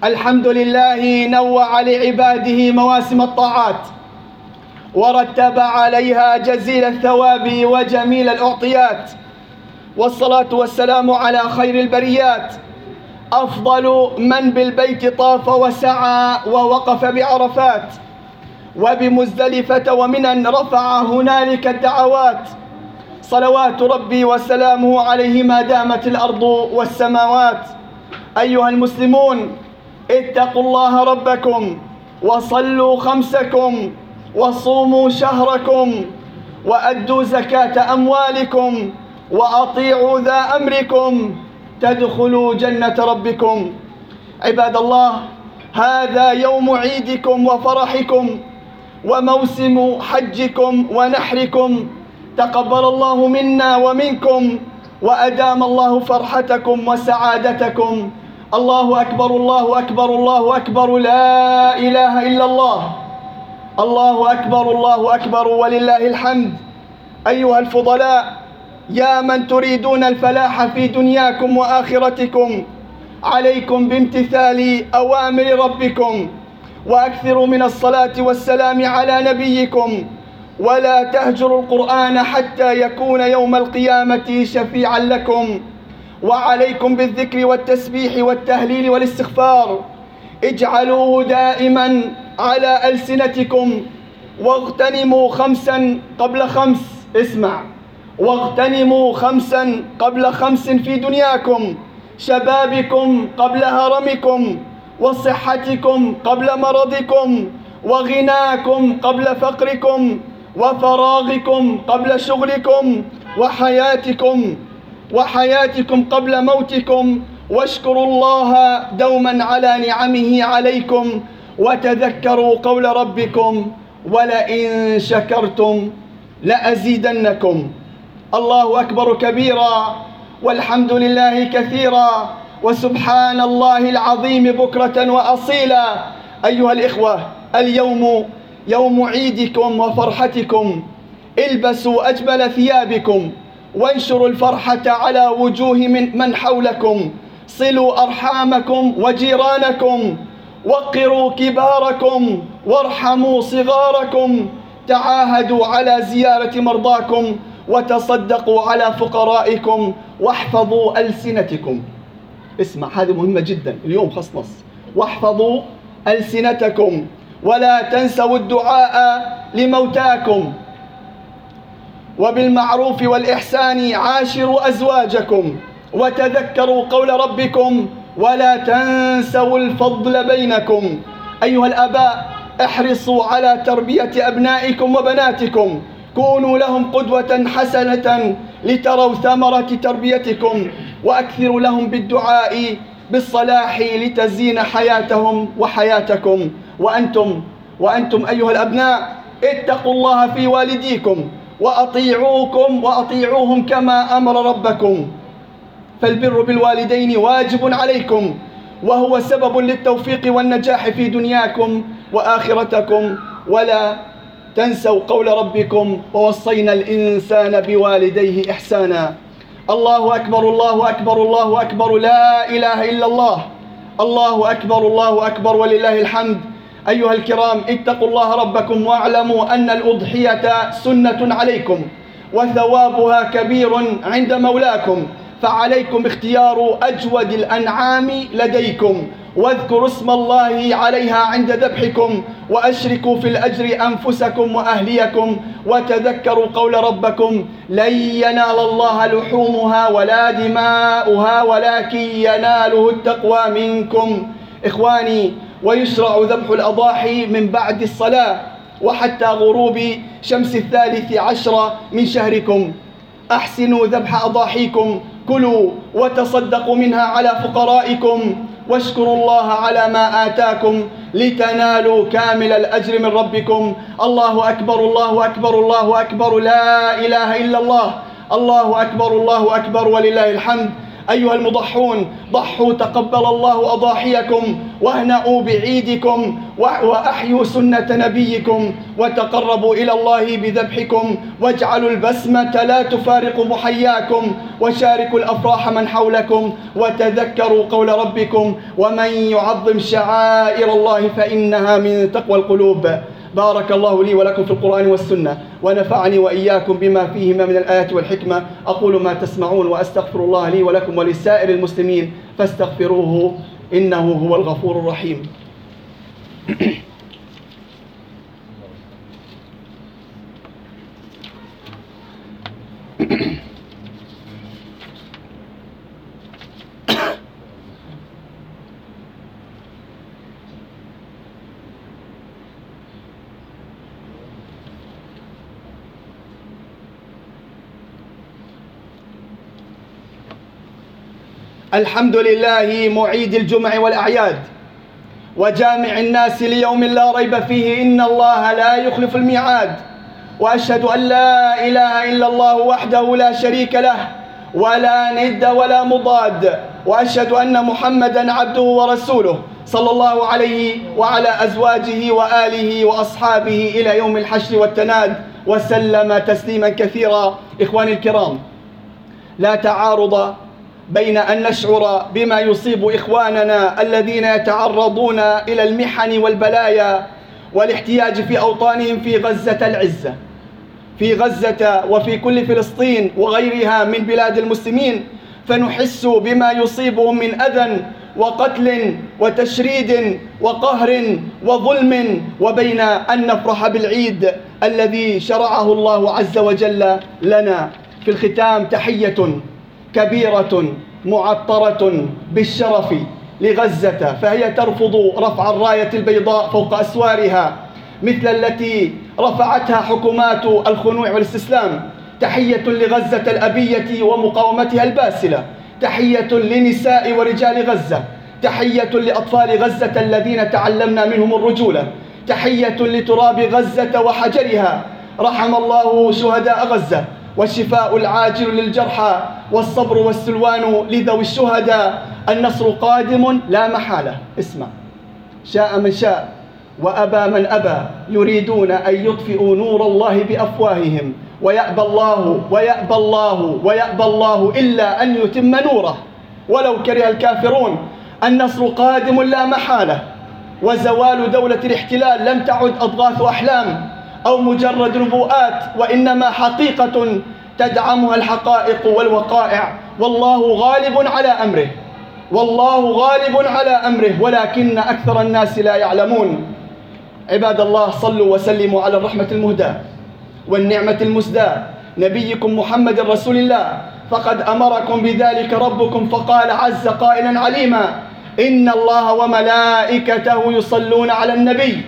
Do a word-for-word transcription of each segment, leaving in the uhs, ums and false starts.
الحمد لله نوع لعباده مواسم الطاعات ورتب عليها جزيل الثواب وجميل الأعطيات، والصلاة والسلام على خير البريات، أفضل من بالبيت طاف وسعى ووقف بعرفات، وبمزدلفة ومنى رفع هنالك الدعوات، صلوات ربي وسلامه عليه ما دامت الأرض والسماوات. أيها المسلمون، اتقوا الله ربكم وصلوا خمسكم وصوموا شهركم وأدوا زكاة أموالكم وأطيعوا ذا أمركم تدخلوا جنة ربكم. عباد الله، هذا يوم عيدكم وفرحكم وموسم حجكم ونحركم، تقبل الله منا ومنكم وأدام الله فرحتكم وسعادتكم. الله أكبر الله أكبر الله أكبر، لا إله إلا الله. الله أكبر الله أكبر ولله الحمد. أيها الفضلاء، يا من تريدون الفلاح في دنياكم وآخرتكم، عليكم بامتثال أوامر ربكم، وأكثروا من الصلاة والسلام على نبيكم، ولا تهجروا القرآن حتى يكون يوم القيامة شفيعا لكم. وعليكم بالذكر والتسبيح والتهليل والاستغفار، اجعلوه دائما على ألسنتكم. واغتنموا خمسا قبل خمس، اسمع، واغتنموا خمسا قبل خمس في دنياكم: شبابكم قبل هرمكم، وصحتكم قبل مرضكم، وغناكم قبل فقركم، وفراغكم قبل شغلكم، وحياتكم وحياتكم قبل موتكم. واشكروا الله دوما على نعمه عليكم، وتذكروا قول ربكم: ولئن شكرتم لأزيدنكم. الله أكبر كبيرا، والحمد لله كثيرا، وسبحان الله العظيم بكرة وأصيلا. أيها الإخوة، اليوم يوم عيدكم وفرحتكم، البسوا أجمل ثيابكم وانشروا الفرحة على وجوه من, من حولكم، صلوا أرحامكم وجيرانكم، وقروا كباركم وارحموا صغاركم، تعاهدوا على زيارة مرضاكم، وتصدقوا على فقرائكم، واحفظوا ألسنتكم. اسمع، هذه مهمة جدا اليوم خص نص: واحفظوا ألسنتكم، ولا تنسوا الدعاء لموتاكم، وبالمعروف والإحسان عاشروا أزواجكم، وتذكروا قول ربكم: ولا تنسوا الفضل بينكم. أيها الآباء، احرصوا على تربية أبنائكم وبناتكم، كونوا لهم قدوة حسنة لتروا ثمرة تربيتكم، وأكثروا لهم بالدعاء بالصلاح لتزين حياتهم وحياتكم. وأنتم وأنتم أيها الأبناء، اتقوا الله في والديكم وأطيعوكم وأطيعوهم كما أمر ربكم، فالبر بالوالدين واجب عليكم، وهو سبب للتوفيق والنجاح في دنياكم وآخرتكم. ولا تنسوا قول ربكم: ووصينا الإنسان بوالديه إحسانا. الله أكبر الله أكبر الله أكبر، لا إله إلا الله. الله أكبر الله أكبر ولله الحمد. أيها الكرام، اتقوا الله ربكم واعلموا أن الأضحية سنة عليكم، وثوابها كبير عند مولاكم، فعليكم اختيار أجود الأنعام لديكم، واذكروا اسم الله عليها عند ذبحكم، وأشركوا في الأجر أنفسكم وأهليكم، وتذكروا قول ربكم: لن ينال الله لحومها ولا دماؤها ولكن يناله التقوى منكم. إخواني، ويشرع ذبح الأضاحي من بعد الصلاة وحتى غروب شمس الثالث عشر من شهركم. أحسنوا ذبح أضاحيكم، كلوا وتصدقوا منها على فقرائكم، واشكروا الله على ما آتاكم لتنالوا كامل الأجر من ربكم. الله أكبر الله أكبر الله أكبر، لا إله إلا الله. الله أكبر الله أكبر ولله الحمد. أيها المضحون، ضحوا تقبل الله أضاحيكم، واهنأوا بعيدكم، وأحيوا سنة نبيكم، وتقربوا إلى الله بذبحكم، واجعلوا البسمة لا تفارق محياكم، وشاركوا الأفراح من حولكم وتذكروا قول ربكم ومن يعظم شعائر الله فإنها من تقوى القلوب. بارك الله لي ولكم في القرآن والسنة ونفعني وإياكم بما فيهما من الآيات والحكمة. أقول ما تسمعون وأستغفر الله لي ولكم ولسائر المسلمين فاستغفروه إنه هو الغفور الرحيم. الحمد لله معيد الجمع والأعياد وجامع الناس ليوم لا ريب فيه إن الله لا يخلف الميعاد. وأشهد أن لا إله إلا الله وحده لا شريك له ولا ند ولا مضاد، وأشهد أن محمدا عبده ورسوله صلى الله عليه وعلى أزواجه وآله وأصحابه إلى يوم الحشر والتناد وسلم تسليما كثيرا. إخواني الكرام، لا تعارض بين أن نشعر بما يصيب إخواننا الذين يتعرضون إلى المحن والبلايا والاحتياج في أوطانهم في غزة العزة، في غزة وفي كل فلسطين وغيرها من بلاد المسلمين، فنحس بما يصيبهم من أذى وقتل وتشريد وقهر وظلم، وبين أن نفرح بالعيد الذي شرعه الله عز وجل لنا. في الختام تحية كبيرة معطرة بالشرف لغزة، فهي ترفض رفع الراية البيضاء فوق أسوارها مثل التي رفعتها حكومات الخنوع والاستسلام. تحية لغزة الأبية ومقاومتها الباسلة، تحية لنساء ورجال غزة، تحية لأطفال غزة الذين تعلمنا منهم الرجولة، تحية لتراب غزة وحجرها. رحم الله شهداء غزة، والشفاء العاجل للجرحى، والصبر والسلوان لذوي الشهداء. النصر قادم لا محالة. اسمع، شاء من شاء وأبى من أبى، يريدون أن يطفئوا نور الله بأفواههم ويأبى الله ويأبى الله ويأبى الله إلا أن يتم نوره ولو كره الكافرون. النصر قادم لا محالة، وزوال دولة الاحتلال لم تعد أضغاث أحلام أو مجرد نبوءات، وإنما حقيقة تدعمها الحقائق والوقائع. والله غالب على أمره، والله غالب على أمره، ولكن أكثر الناس لا يعلمون. عباد الله، صلوا وسلموا على الرحمة المهداة والنعمة المسداة نبيكم محمد رسول الله، فقد أمركم بذلك ربكم فقال عز قائلا عليما: إن الله وملائكته يصلون على النبي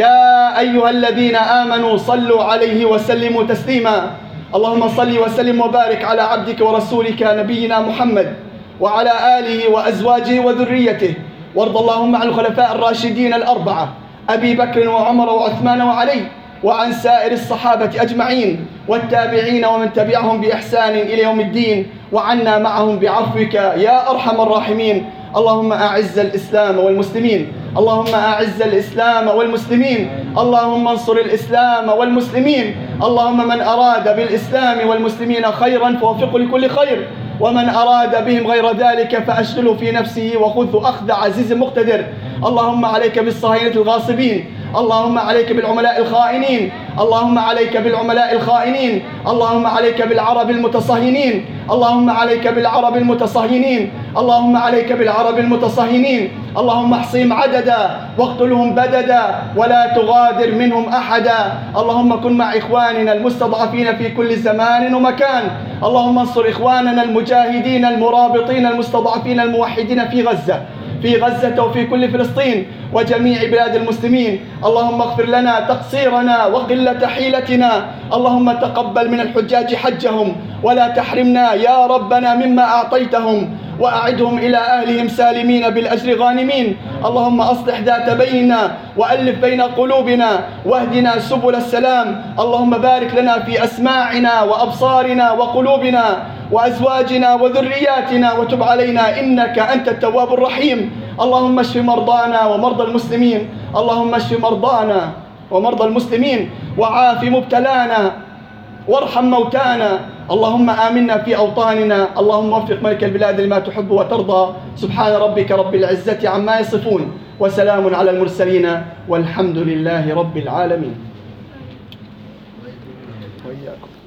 يا أيها الذين آمنوا صلوا عليه وسلموا تسليما. اللهم صل وسلم وبارك على عبدك ورسولك نبينا محمد وعلى آله وأزواجه وذريته، وارض اللهم عن الخلفاء الراشدين الأربعة أبي بكر وعمر وعثمان وعلي، وعن سائر الصحابة أجمعين والتابعين ومن تبعهم بإحسان إلى يوم الدين، وعنا معهم بعفوك يا أرحم الراحمين. اللهم أعز الإسلام والمسلمين، اللهم أعز الإسلام والمسلمين، اللهم انصر الإسلام والمسلمين. اللهم من أراد بالإسلام والمسلمين خيرا فوفقه لكل خير، ومن أراد بهم غير ذلك فأشغله في نفسه وخذه أخذ عزيز مقتدر. اللهم عليك بالصهاينة الغاصبين، اللهم عليك بالعملاء الخائنين، اللهم عليك بالعملاء الخائنين، اللهم عليك بالعرب المتصهينين، اللهم عليك بالعرب المتصهينين، اللهم عليك بالعرب المتصهينين. اللهم احصهم عددا واقتلهم بددا ولا تغادر منهم أحدا. اللهم كن مع إخواننا المستضعفين في كل زمان ومكان. اللهم انصر إخواننا المجاهدين المرابطين المستضعفين الموحدين في غزة، في غزة وفي كل فلسطين وجميع بلاد المسلمين. اللهم اغفر لنا تقصيرنا وقلة حيلتنا. اللهم تقبل من الحجاج حجهم ولا تحرمنا يا ربنا مما أعطيتهم، وأعدهم إلى أهلهم سالمين بالأجر غانمين. اللهم أصلح ذات بيننا وألف بين قلوبنا واهدنا سبل السلام. اللهم بارك لنا في أسماعنا وأبصارنا وقلوبنا وأزواجنا وذرياتنا، وتب علينا إنك أنت التواب الرحيم. اللهم اشف مرضانا ومرضى المسلمين، اللهم اشف مرضانا ومرضى المسلمين، وعاف مبتلانا وارحم موتانا. اللهم آمنا في أوطاننا. اللهم وفق ملك البلاد لما تحب وترضى. سبحان ربك رب العزة عما يصفون وسلام على المرسلين والحمد لله رب العالمين. وإياكم.